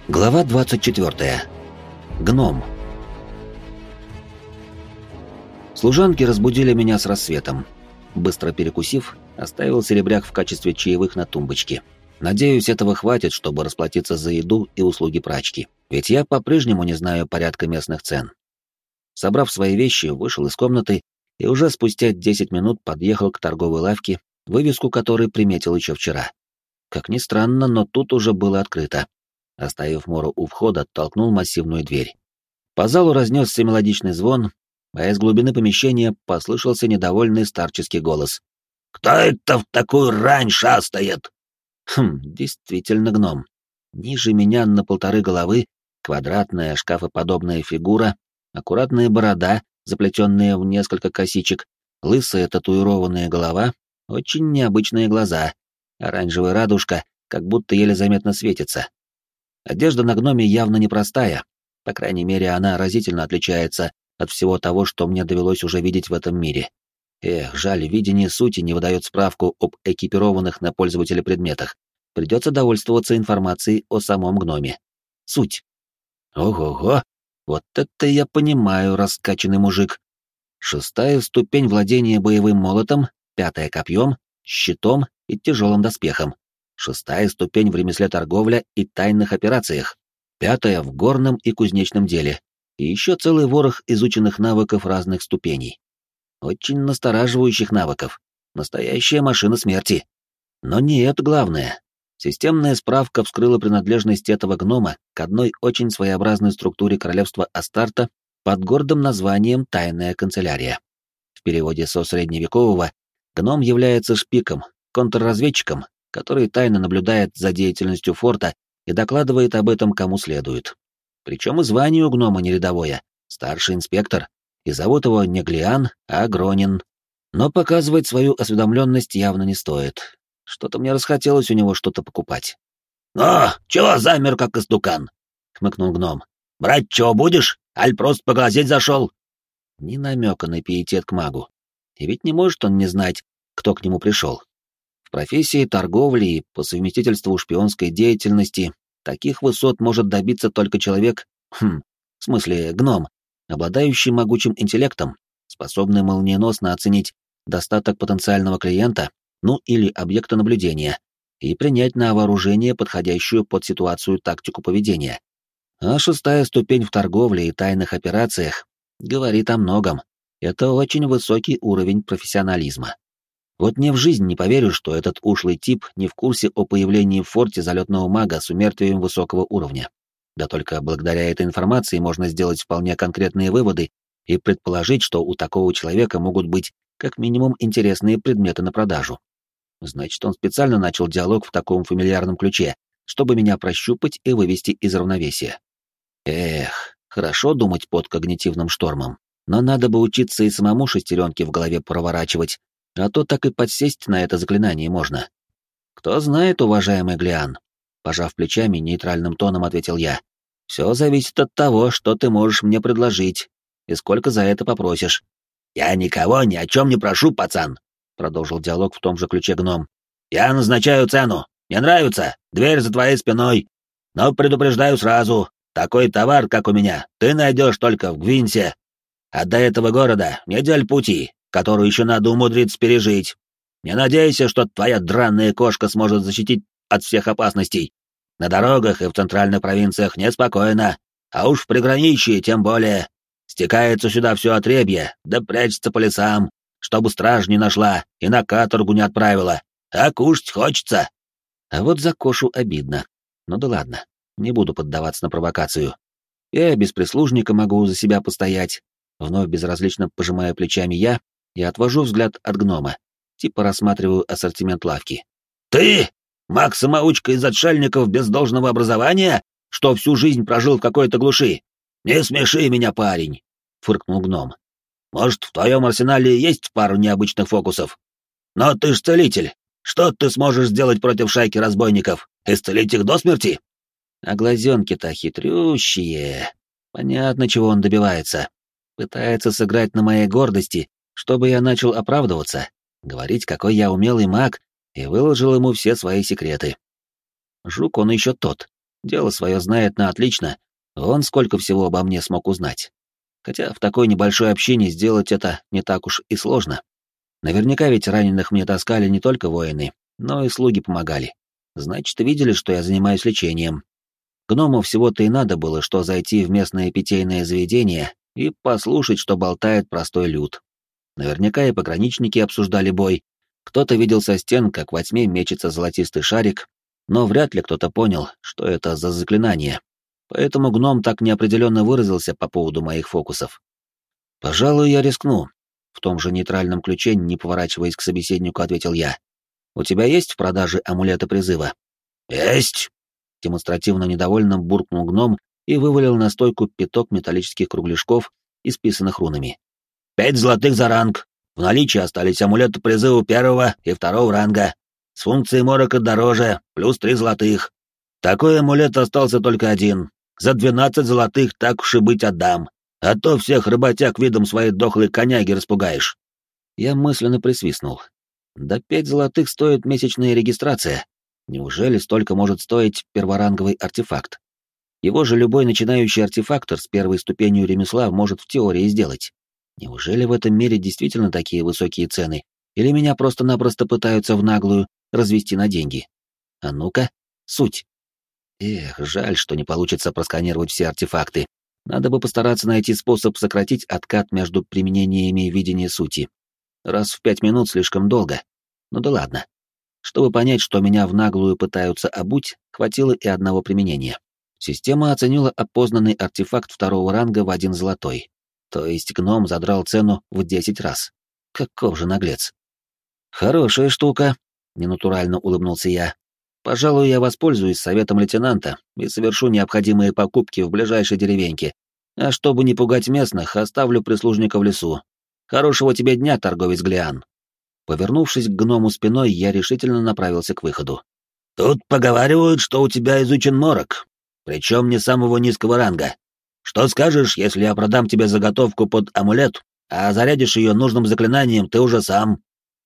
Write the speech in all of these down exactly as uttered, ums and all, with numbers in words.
Глава двадцать четвёртая. Гном. Служанки разбудили меня с рассветом. Быстро перекусив, оставил серебряк в качестве чаевых на тумбочке. Надеюсь, этого хватит, чтобы расплатиться за еду и услуги прачки, ведь я по-прежнему не знаю порядка местных цен. Собрав свои вещи, вышел из комнаты и уже спустя десять минут подъехал к торговой лавке, вывеску которой приметил еще вчера. Как ни странно, но тут уже было открыто. Оставив Мору у входа, толкнул массивную дверь. По залу разнесся мелодичный звон, а из глубины помещения послышался недовольный старческий голос. «Кто это в такую рань шастает?» Хм, действительно гном. Ниже меня на полторы головы квадратная шкафоподобная фигура, аккуратная борода, заплетенная в несколько косичек, лысая татуированная голова, очень необычные глаза, оранжевая радужка, как будто еле заметно светится. Одежда на гноме явно непростая, по крайней мере, она разительно отличается от всего того, что мне довелось уже видеть в этом мире. Эх, жаль, видение сути не выдает справку об экипированных на пользователя предметах. Придется довольствоваться информацией о самом гноме. Суть. Ого-го, вот это я понимаю, раскачанный мужик. Шестая ступень владения боевым молотом, пятая копьем, щитом и тяжелым доспехом. Шестая ступень в ремесле торговля и тайных операциях. Пятая в горном и кузнечном деле. И еще целый ворох изученных навыков разных ступеней. Очень настораживающих навыков. Настоящая машина смерти. Но не это главное. Системная справка вскрыла принадлежность этого гнома к одной очень своеобразной структуре королевства Астарта под гордым названием «Тайная канцелярия». В переводе со средневекового гном является шпиком, контрразведчиком, который тайно наблюдает за деятельностью форта и докладывает об этом кому следует. Причем и звание у гнома не рядовое, старший инспектор, и зовут его не Глиан, а Гронин. Но показывать свою осведомленность явно не стоит. Что-то мне расхотелось у него что-то покупать. «Ну, чего замер, как истукан?» — хмыкнул гном. «Брать чего будешь? Аль просто поглазеть зашел?» Ни намека на пиетет к магу. И ведь не может он не знать, кто к нему пришел. В профессии торговли и по совместительству шпионской деятельности таких высот может добиться только человек, хм, в смысле гном, обладающий могучим интеллектом, способный молниеносно оценить достаток потенциального клиента, ну или объекта наблюдения, и принять на вооружение подходящую под ситуацию тактику поведения. А шестая ступень в торговле и тайных операциях говорит о многом. Это очень высокий уровень профессионализма. Вот мне в жизнь не поверю, что этот ушлый тип не в курсе о появлении в форте залетного мага с умертвием высокого уровня. Да только благодаря этой информации можно сделать вполне конкретные выводы и предположить, что у такого человека могут быть как минимум интересные предметы на продажу. Значит, он специально начал диалог в таком фамильярном ключе, чтобы меня прощупать и вывести из равновесия. Эх, хорошо думать под когнитивным штормом, но надо бы учиться и самому шестеренки в голове проворачивать, а то так и подсесть на это заклинание можно. Кто знает, уважаемый Глиан? Пожав плечами, нейтральным тоном ответил я. Все зависит от того, что ты можешь мне предложить, и сколько за это попросишь. «Я никого ни о чем не прошу, пацан», — продолжил диалог в том же ключе гном. «Я назначаю цену. Мне нравится. Дверь за твоей спиной. Но предупреждаю сразу, такой товар, как у меня, ты найдешь только в Гвинсе. А до этого города недель пути, которую еще надо умудриться пережить. Не надейся, что твоя дранная кошка сможет защитить от всех опасностей. На дорогах и в центральных провинциях неспокойно, а уж в приграничье тем более. Стекается сюда все отребье, да прячется по лесам, чтобы страж не нашла и на каторгу не отправила. А кушать хочется». А вот за кошу обидно. Ну да ладно, не буду поддаваться на провокацию. Я без прислужника могу за себя постоять. Вновь безразлично пожимая плечами я и отвожу взгляд от гнома, типа рассматриваю ассортимент лавки. «Ты, маг-самоучка из отшельников без должного образования, что всю жизнь прожил в какой-то глуши? Не смеши меня, парень!» — фыркнул гном. «Может, в твоем арсенале есть пару необычных фокусов? Но ты ж целитель. Что ты сможешь сделать против шайки разбойников? Исцелить их до смерти?» А глазенки-то хитрющие. Понятно, чего он добивается. Пытается сыграть на моей гордости, чтобы я начал оправдываться, говорить, какой я умелый маг, и выложил ему все свои секреты. Жук он еще тот. Дело свое знает на отлично, вон сколько всего обо мне смог узнать. Хотя в такой небольшой общине сделать это не так уж и сложно. Наверняка ведь раненых мне таскали не только воины, но и слуги помогали. Значит, видели, что я занимаюсь лечением. Гному всего-то и надо было, что зайти в местное питейное заведение и послушать, что болтает простой люд. Наверняка и пограничники обсуждали бой. Кто-то видел со стен, как во тьме мечется золотистый шарик, но вряд ли кто-то понял, что это за заклинание. Поэтому гном так неопределенно выразился по поводу моих фокусов. «Пожалуй, я рискну», — в том же нейтральном ключе, не поворачиваясь к собеседнику, ответил я. «У тебя есть в продаже амулеты призыва?» «Есть!» — демонстративно недовольно буркнул гном и вывалил на стойку пяток металлических кругляшков, исписанных рунами. «Пять золотых за ранг. В наличии остались амулеты призыва первого и второго ранга. С функцией морока дороже, плюс три золотых. Такой амулет остался только один. За двенадцать золотых так уж и быть отдам. А то всех работяг видом своей дохлой коняги распугаешь». Я мысленно присвистнул. Да пять золотых стоит месячная регистрация. Неужели столько может стоить перворанговый артефакт? Его же любой начинающий артефактор с первой ступенью ремесла может в теории сделать. Неужели в этом мире действительно такие высокие цены? Или меня просто-напросто пытаются в наглую развести на деньги? А ну-ка, суть. Эх, жаль, что не получится просканировать все артефакты. Надо бы постараться найти способ сократить откат между применениями видения сути. Раз в пять минут слишком долго. Ну да ладно. Чтобы понять, что меня в наглую пытаются обуть, хватило и одного применения. Система оценила опознанный артефакт второго ранга в один золотой. То есть гном задрал цену в десять раз. Каков же наглец. Хорошая штука, ненатурально улыбнулся я. Пожалуй, я воспользуюсь советом лейтенанта и совершу необходимые покупки в ближайшей деревеньке. А чтобы не пугать местных, оставлю прислужника в лесу. Хорошего тебе дня, торговец Глиан. Повернувшись к гному спиной, я решительно направился к выходу. «Тут поговаривают, что у тебя изучен морок, причем не самого низкого ранга. Что скажешь, если я продам тебе заготовку под амулет, а зарядишь ее нужным заклинанием ты уже сам?»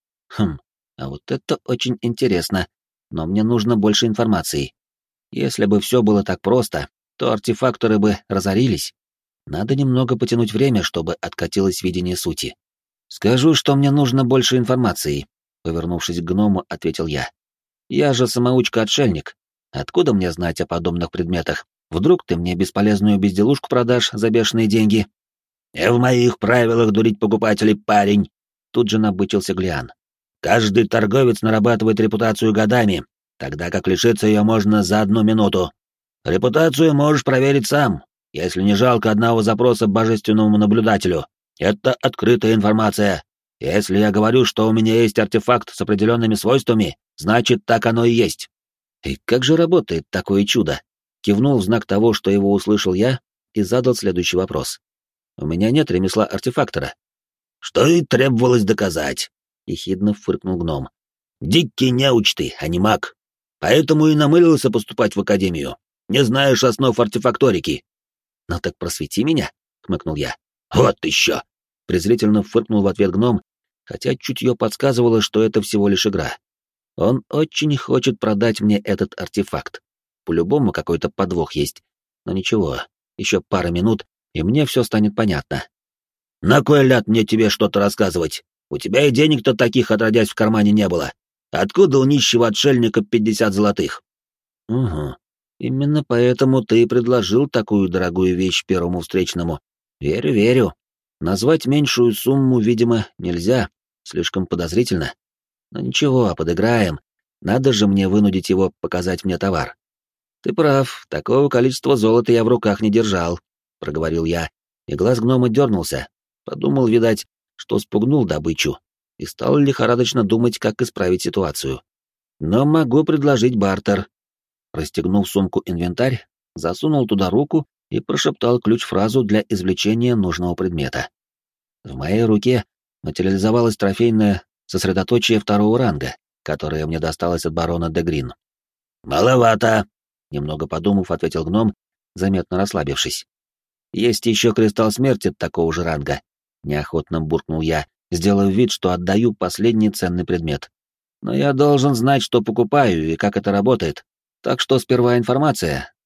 Хм, а вот это очень интересно, но мне нужно больше информации. Если бы все было так просто, то артефакторы бы разорились. Надо немного потянуть время, чтобы откатилось видение сути. «Скажу, что мне нужно больше информации», — повернувшись к гному, ответил я. «Я же самоучка-отшельник. Откуда мне знать о подобных предметах? Вдруг ты мне бесполезную безделушку продашь за бешеные деньги?» «Не в моих правилах дурить покупателей, парень», — тут же набычился Глиан. «Каждый торговец нарабатывает репутацию годами, тогда как лишиться ее можно за одну минуту. Репутацию можешь проверить сам, если не жалко одного запроса божественному наблюдателю. Это открытая информация. Если я говорю, что у меня есть артефакт с определенными свойствами, значит, так оно и есть». «И как же работает такое чудо?» Кивнул в знак того, что его услышал я, и задал следующий вопрос. «У меня нет ремесла артефактора». «Что и требовалось доказать», — ехидно фыркнул гном. «Дикий неуч ты, а не маг. Поэтому и намылился поступать в академию. Не знаешь основ артефакторики». «Ну так просвети меня», — хмыкнул я. «Вот еще!» — презрительно фыркнул в ответ гном, хотя чутье подсказывало, что это всего лишь игра. Он очень хочет продать мне этот артефакт. По-любому какой-то подвох есть. Но ничего, еще пара минут, и мне все станет понятно. «На кой ляд мне тебе что-то рассказывать? У тебя и денег-то таких отродясь в кармане не было. Откуда у нищего отшельника пятьдесят золотых?» «Угу. Именно поэтому ты и предложил такую дорогую вещь первому встречному. Верю, верю. Назвать меньшую сумму, видимо, нельзя. Слишком подозрительно. Но ничего, подыграем. Надо же мне вынудить его показать мне товар». «Ты прав, такого количества золота я в руках не держал», — проговорил я, и глаз гнома дернулся. Подумал, видать, что спугнул добычу, и стал лихорадочно думать, как исправить ситуацию. «Но могу предложить бартер». Расстегнув сумку-инвентарь, засунул туда руку и прошептал ключ-фразу для извлечения нужного предмета. В моей руке материализовалось трофейное сосредоточие второго ранга, которое мне досталось от барона де Грин. «Маловато», — немного подумав, ответил гном, заметно расслабившись. «Есть еще кристалл смерти такого же ранга», — неохотно буркнул я, сделав вид, что отдаю последний ценный предмет. «Но я должен знать, что покупаю и как это работает. Так что сперва информация,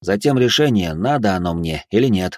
Затем решение, надо оно мне или нет.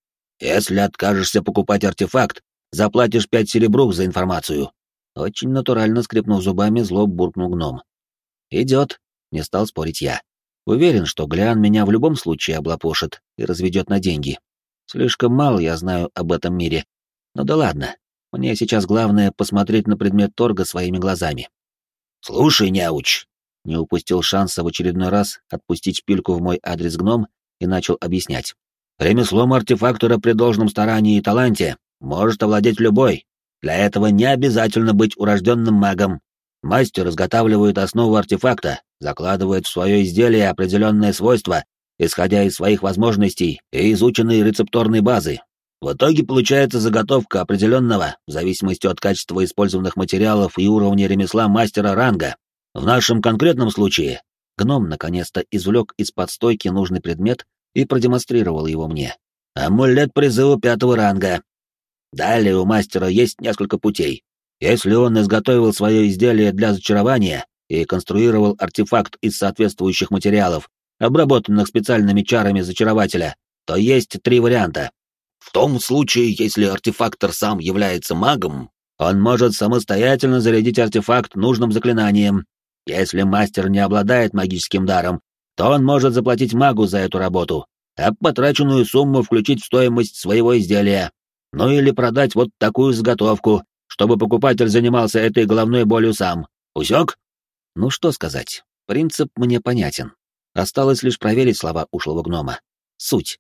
Если откажешься покупать артефакт, заплатишь пять серебрух за информацию. Очень натурально скрипнув зубами, зло буркнул гном. Идет, не стал спорить я. Уверен, что Глиан меня в любом случае облапошит и разведет на деньги. Слишком мало я знаю об этом мире. Ну да ладно, мне сейчас главное посмотреть на предмет торга своими глазами. Слушай, неуч, не упустил шанса в очередной раз отпустить шпильку в мой адрес гном и начал объяснять. Ремеслом артефактора при должном старании и таланте может овладеть любой. Для этого не обязательно быть урожденным магом. Мастер изготавливает основу артефакта, закладывает в свое изделие определенные свойства, исходя из своих возможностей и изученной рецепторной базы. В итоге получается заготовка определенного, в зависимости от качества использованных материалов и уровня ремесла мастера ранга. В нашем конкретном случае гном наконец-то извлек из-под стойки нужный предмет и продемонстрировал его мне. Амулет призыва пятого ранга. Далее у мастера есть несколько путей. Если он изготовил свое изделие для зачарования и конструировал артефакт из соответствующих материалов, обработанных специальными чарами зачарователя, то есть три варианта. В том случае, если артефактор сам является магом, он может самостоятельно зарядить артефакт нужным заклинанием. Если мастер не обладает магическим даром, то он может заплатить магу за эту работу, а потраченную сумму включить в стоимость своего изделия. Ну или продать вот такую заготовку, чтобы покупатель занимался этой головной болью сам. Усек? Ну что сказать, принцип мне понятен. Осталось лишь проверить слова ушлого гнома. Суть.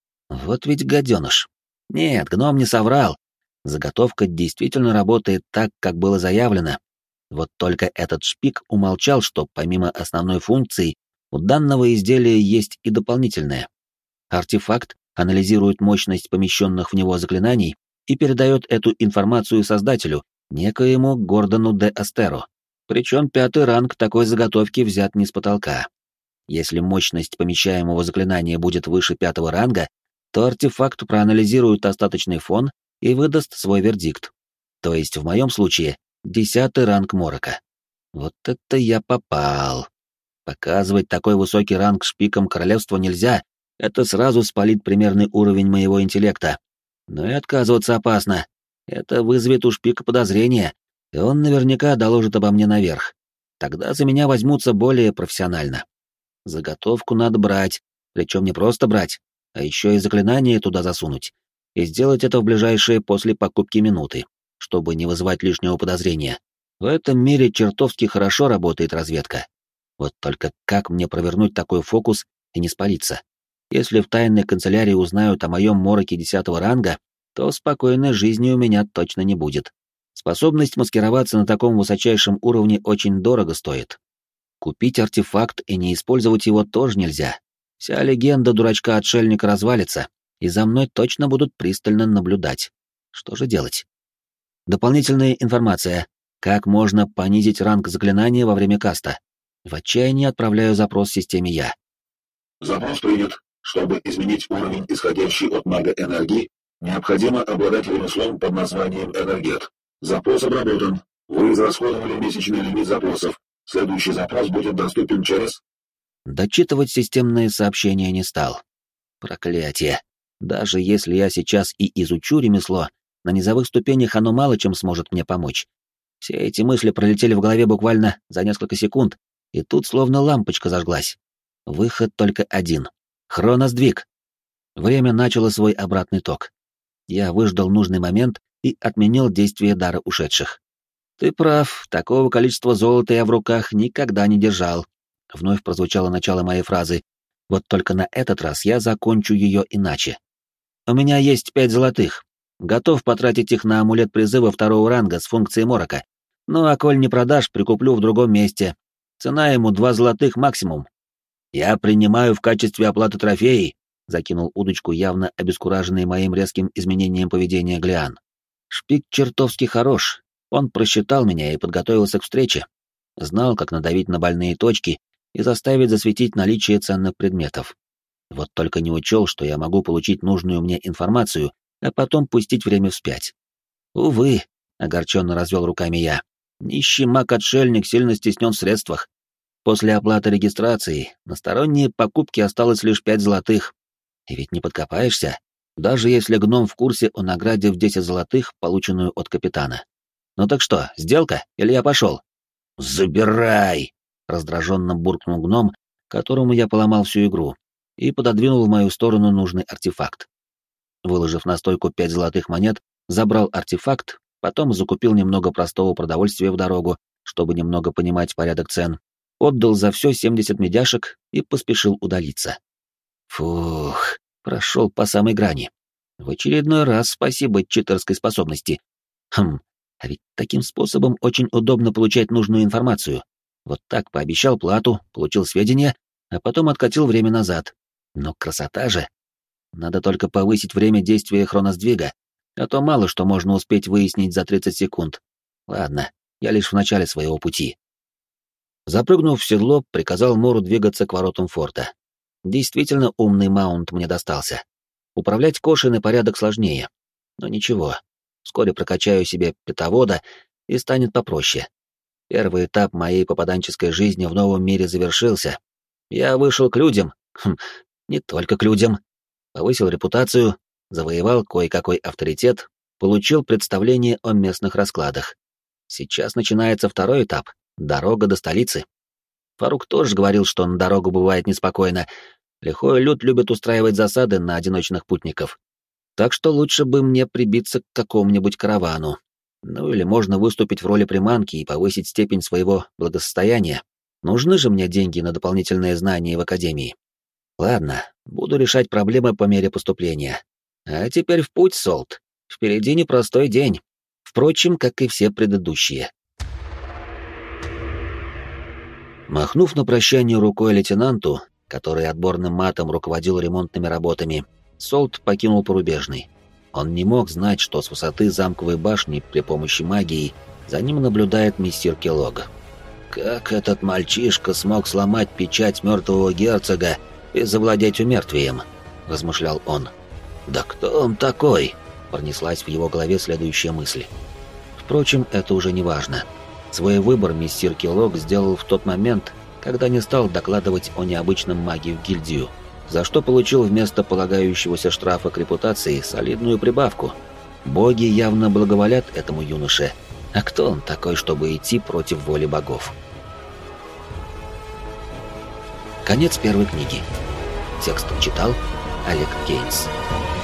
Вот ведь гаденыш. Нет, гном не соврал. Заготовка действительно работает так, как было заявлено. Вот только этот шпик умолчал, что помимо основной функции у данного изделия есть и дополнительное. Артефакт анализирует мощность помещенных в него заклинаний и передает эту информацию создателю, некоему Гордону де Астеро. Причем пятый ранг такой заготовки взят не с потолка. Если мощность помещаемого заклинания будет выше пятого ранга, то артефакт проанализирует остаточный фон и выдаст свой вердикт. То есть в моем случае десятый ранг морока. Вот это я попал. Показывать такой высокий ранг шпиком королевства нельзя, это сразу спалит примерный уровень моего интеллекта. Но и отказываться опасно. Это вызовет у шпика подозрения, и он наверняка доложит обо мне наверх. Тогда за меня возьмутся более профессионально. Заготовку надо брать, причем не просто брать, а еще и заклинание туда засунуть. И сделать это в ближайшие после покупки минуты, чтобы не вызывать лишнего подозрения. В этом мире чертовски хорошо работает разведка. Вот только как мне провернуть такой фокус и не спалиться? Если в тайной канцелярии узнают о моем мороке десятого ранга, то спокойной жизни у меня точно не будет. Способность маскироваться на таком высочайшем уровне очень дорого стоит. Купить артефакт и не использовать его тоже нельзя. Вся легенда дурачка-отшельника развалится, и за мной точно будут пристально наблюдать. Что же делать? Дополнительная информация. Как можно понизить ранг заклинания во время каста? В отчаянии отправляю запрос системе я. Запрос принят. Чтобы изменить уровень, исходящий от мага энергии, необходимо обладать ремеслом под названием энергет. Запрос обработан. Вы израсходовали месячный лимит запросов. Следующий запрос будет доступен через... Дочитывать системные сообщения не стал. Проклятие. Даже если я сейчас и изучу ремесло, на низовых ступенях оно мало чем сможет мне помочь. Все эти мысли пролетели в голове буквально за несколько секунд, и тут словно лампочка зажглась. Выход только один. Хроносдвиг. Время начало свой обратный ток. Я выждал нужный момент и отменил действие дара ушедших. Ты прав, такого количества золота я в руках никогда не держал. Вновь прозвучало начало моей фразы. Вот только на этот раз я закончу ее иначе. У меня есть пять золотых. Готов потратить их на амулет призыва второго ранга с функцией морока. Ну а коль не продашь, прикуплю в другом месте. Цена ему два золотых максимум. «Я принимаю в качестве оплаты трофеи», — закинул удочку явно обескураженный моим резким изменением поведения Глиан. Шпик чертовски хорош. Он просчитал меня и подготовился к встрече. Знал, как надавить на больные точки и заставить засветить наличие ценных предметов. Вот только не учел, что я могу получить нужную мне информацию, а потом пустить время вспять. Увы, — огорченно развел руками я, — нищий маг-отшельник сильно стеснен в средствах. После оплаты регистрации на сторонние покупки осталось лишь пять золотых. И ведь не подкопаешься, даже если гном в курсе о награде в десять золотых, полученную от капитана. Ну так что, сделка, или я пошел? «Забирай!» — раздраженно буркнул гном, которому я поломал всю игру, и пододвинул в мою сторону нужный артефакт. Выложив на стойку пять золотых монет, забрал артефакт, потом закупил немного простого продовольствия в дорогу, чтобы немного понимать порядок цен, отдал за все семьдесят медяшек и поспешил удалиться. Фух, прошел по самой грани. В очередной раз спасибо читерской способности. Хм, а ведь таким способом очень удобно получать нужную информацию. Вот так пообещал плату, получил сведения, а потом откатил время назад. Но красота же! Надо только повысить время действия хроносдвига, а то мало что можно успеть выяснить за тридцать секунд. Ладно, я лишь в начале своего пути. Запрыгнув в седло, приказал Мору двигаться к воротам форта. Действительно умный маунт мне достался. Управлять кошей на порядок сложнее. Но ничего, вскоре прокачаю себе пятовода и станет попроще. Первый этап моей попаданческой жизни в новом мире завершился. Я вышел к людям, хм, не только к людям. Повысил репутацию, завоевал кое-какой авторитет, получил представление о местных раскладах. Сейчас начинается второй этап — дорога до столицы. Фарук тоже говорил, что на дорогу бывает неспокойно. Лихой люд любит устраивать засады на одиночных путников. Так что лучше бы мне прибиться к какому-нибудь каравану. Ну или можно выступить в роли приманки и повысить степень своего благосостояния. Нужны же мне деньги на дополнительные знания в академии. Ладно, буду решать проблемы по мере поступления. А теперь в путь, Солт. Впереди непростой день. Впрочем, как и все предыдущие. Махнув на прощание рукой лейтенанту, который отборным матом руководил ремонтными работами, Солт покинул Порубежный. Он не мог знать, что с высоты замковой башни при помощи магии за ним наблюдает мессир Келлог. Как этот мальчишка смог сломать печать мертвого герцога и завладеть умертвием? Размышлял он. Да кто он такой? Пронеслась в его голове следующая мысль. Впрочем, это уже не важно. Свой выбор мессир Келлог сделал в тот момент, когда не стал докладывать о необычном маге в гильдию, за что получил вместо полагающегося штрафа к репутации солидную прибавку. Боги явно благоволят этому юноше. А кто он такой, чтобы идти против воли богов? Конец первой книги. Текст читал Олег Гейнс.